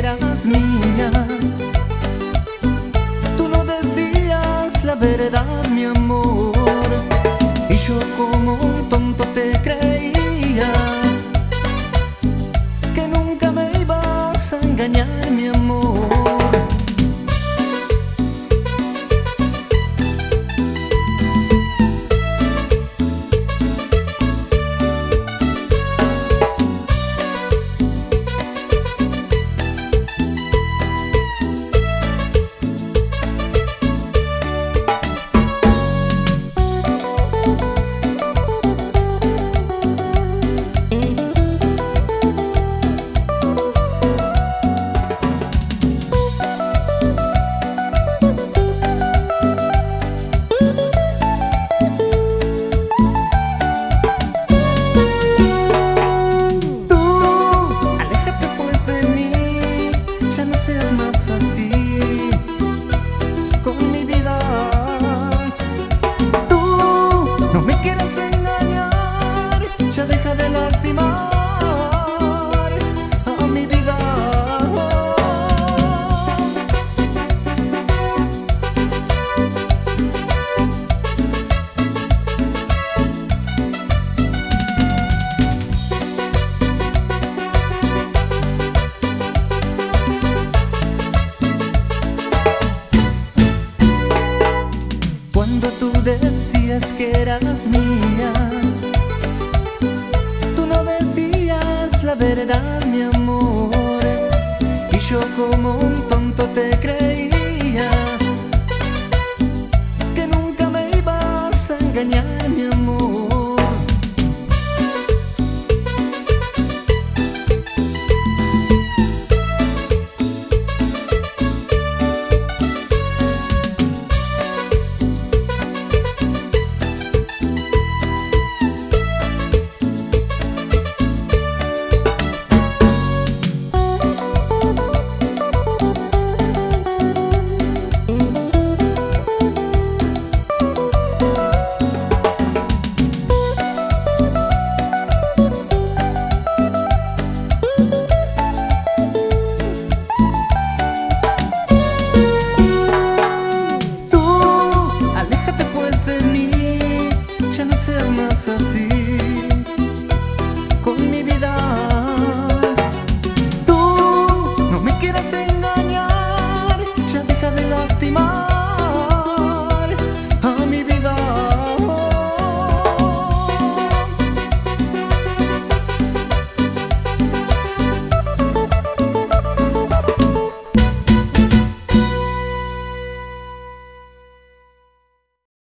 eras mía. Tú no decías la verdad, mi amor, y yo como un tonto te creía que nunca me ibas a engañar, mi amor. Más así con mi vida. Tú no me quieres engañar, ya deja de lastimar a mi vida. Cuando tú decías que eras mía, tú no decías la verdad.